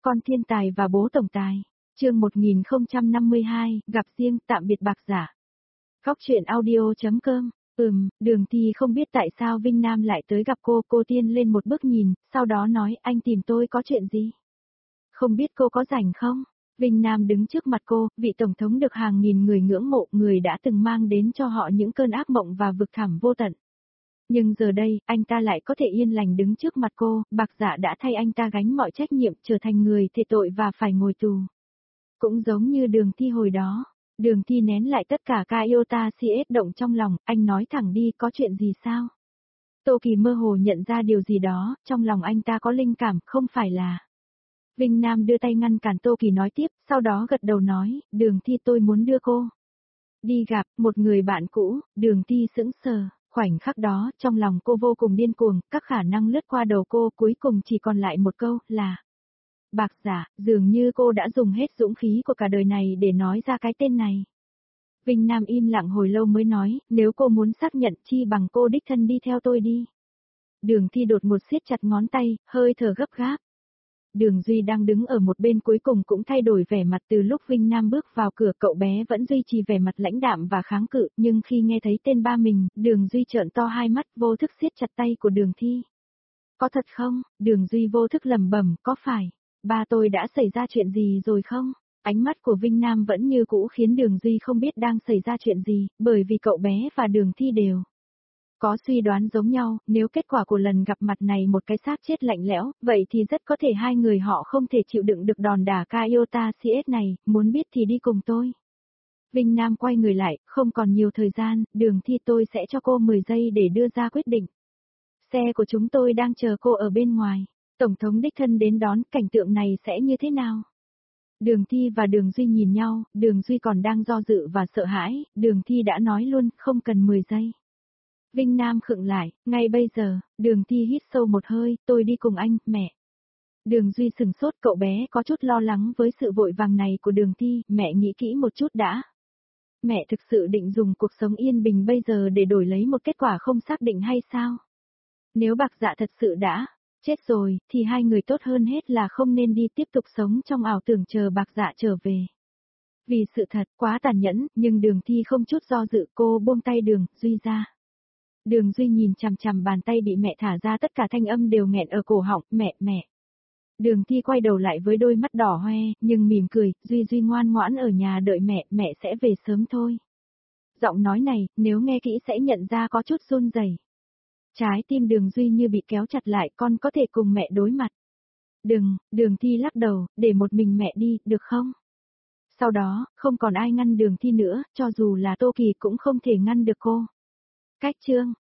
Con thiên tài và bố tổng tài. Chương 1052, gặp riêng, tạm biệt Bạc Giả. Góc truyện audio.com. Đường Thi không biết tại sao Vinh Nam lại tới gặp cô tiên lên một bước nhìn, sau đó nói anh tìm tôi có chuyện gì? Không biết cô có rảnh không? Vinh Nam đứng trước mặt cô, vị tổng thống được hàng nghìn người ngưỡng mộ, người đã từng mang đến cho họ những cơn ác mộng và vực thẳm vô tận. Nhưng giờ đây, anh ta lại có thể yên lành đứng trước mặt cô, Bạc Giả đã thay anh ta gánh mọi trách nhiệm, trở thành người thề tội và phải ngồi tù. Cũng giống như Đường Thi hồi đó, Đường Thi nén lại tất cả ca iota CS động trong lòng, anh nói thẳng đi, có chuyện gì sao? Tô Kỳ mơ hồ nhận ra điều gì đó, trong lòng anh ta có linh cảm, không phải là... Vinh Nam đưa tay ngăn cản Tô Kỳ nói tiếp, sau đó gật đầu nói, Đường Thi tôi muốn đưa cô đi gặp một người bạn cũ. Đường Thi sững sờ, khoảnh khắc đó, trong lòng cô vô cùng điên cuồng, các khả năng lướt qua đầu cô, cuối cùng chỉ còn lại một câu, là Bạc Giả. Dường như cô đã dùng hết dũng khí của cả đời này để nói ra cái tên này. Vinh Nam im lặng hồi lâu mới nói, nếu cô muốn xác nhận chi bằng cô đích thân đi theo tôi đi. Đường Thi đột ngột siết chặt ngón tay, hơi thở gấp gáp. Đường Duy đang đứng ở một bên cuối cùng cũng thay đổi vẻ mặt. Từ lúc Vinh Nam bước vào cửa, cậu bé vẫn duy trì vẻ mặt lãnh đạm và kháng cự, nhưng khi nghe thấy tên ba mình, Đường Duy trợn to hai mắt, vô thức siết chặt tay của Đường Thi. Có thật không? Đường Duy vô thức lẩm bẩm, có phải ba tôi đã xảy ra chuyện gì rồi không? Ánh mắt của Vinh Nam vẫn như cũ khiến Đường Duy không biết đang xảy ra chuyện gì, bởi vì cậu bé và Đường Thi đều có suy đoán giống nhau, nếu kết quả của lần gặp mặt này một cái xác chết lạnh lẽo, vậy thì rất có thể hai người họ không thể chịu đựng được đòn đả ca iota CS này, muốn biết thì đi cùng tôi. Vinh Nam quay người lại, không còn nhiều thời gian, Đường Thi tôi sẽ cho cô 10 giây để đưa ra quyết định. Xe của chúng tôi đang chờ cô ở bên ngoài. Tổng thống đích thân đến đón, cảnh tượng này sẽ như thế nào? Đường Thi và Đường Duy nhìn nhau, Đường Duy còn đang do dự và sợ hãi, Đường Thi đã nói luôn, không cần 10 giây. Vinh Nam khựng lại, ngay bây giờ. Đường Thi hít sâu một hơi, tôi đi cùng anh, mẹ. Đường Duy sừng sốt, cậu bé có chút lo lắng với sự vội vàng này của Đường Thi, mẹ nghĩ kỹ một chút đã. Mẹ thực sự định dùng cuộc sống yên bình bây giờ để đổi lấy một kết quả không xác định hay sao? Nếu Bạc Dạ thật sự đã chết rồi, thì hai người tốt hơn hết là không nên đi tiếp tục sống trong ảo tưởng chờ Bạc Dạ trở về. Vì sự thật quá tàn nhẫn, nhưng Đường Thi không chút do dự, cô buông tay Đường Duy ra. Đường Duy nhìn chằm chằm bàn tay bị mẹ thả ra, tất cả thanh âm đều nghẹn ở cổ họng, mẹ. Đường Thi quay đầu lại với đôi mắt đỏ hoe, nhưng mỉm cười, Duy ngoan ngoãn ở nhà đợi mẹ sẽ về sớm thôi. Giọng nói này, nếu nghe kỹ sẽ nhận ra có chút run rẩy. Trái tim Đường Duy như bị kéo chặt lại, con có thể cùng mẹ đối mặt. Đường Thi lắc đầu, để một mình mẹ đi, được không? Sau đó, không còn ai ngăn Đường Thi nữa, cho dù là Tô Kỳ cũng không thể ngăn được cô. Cách chương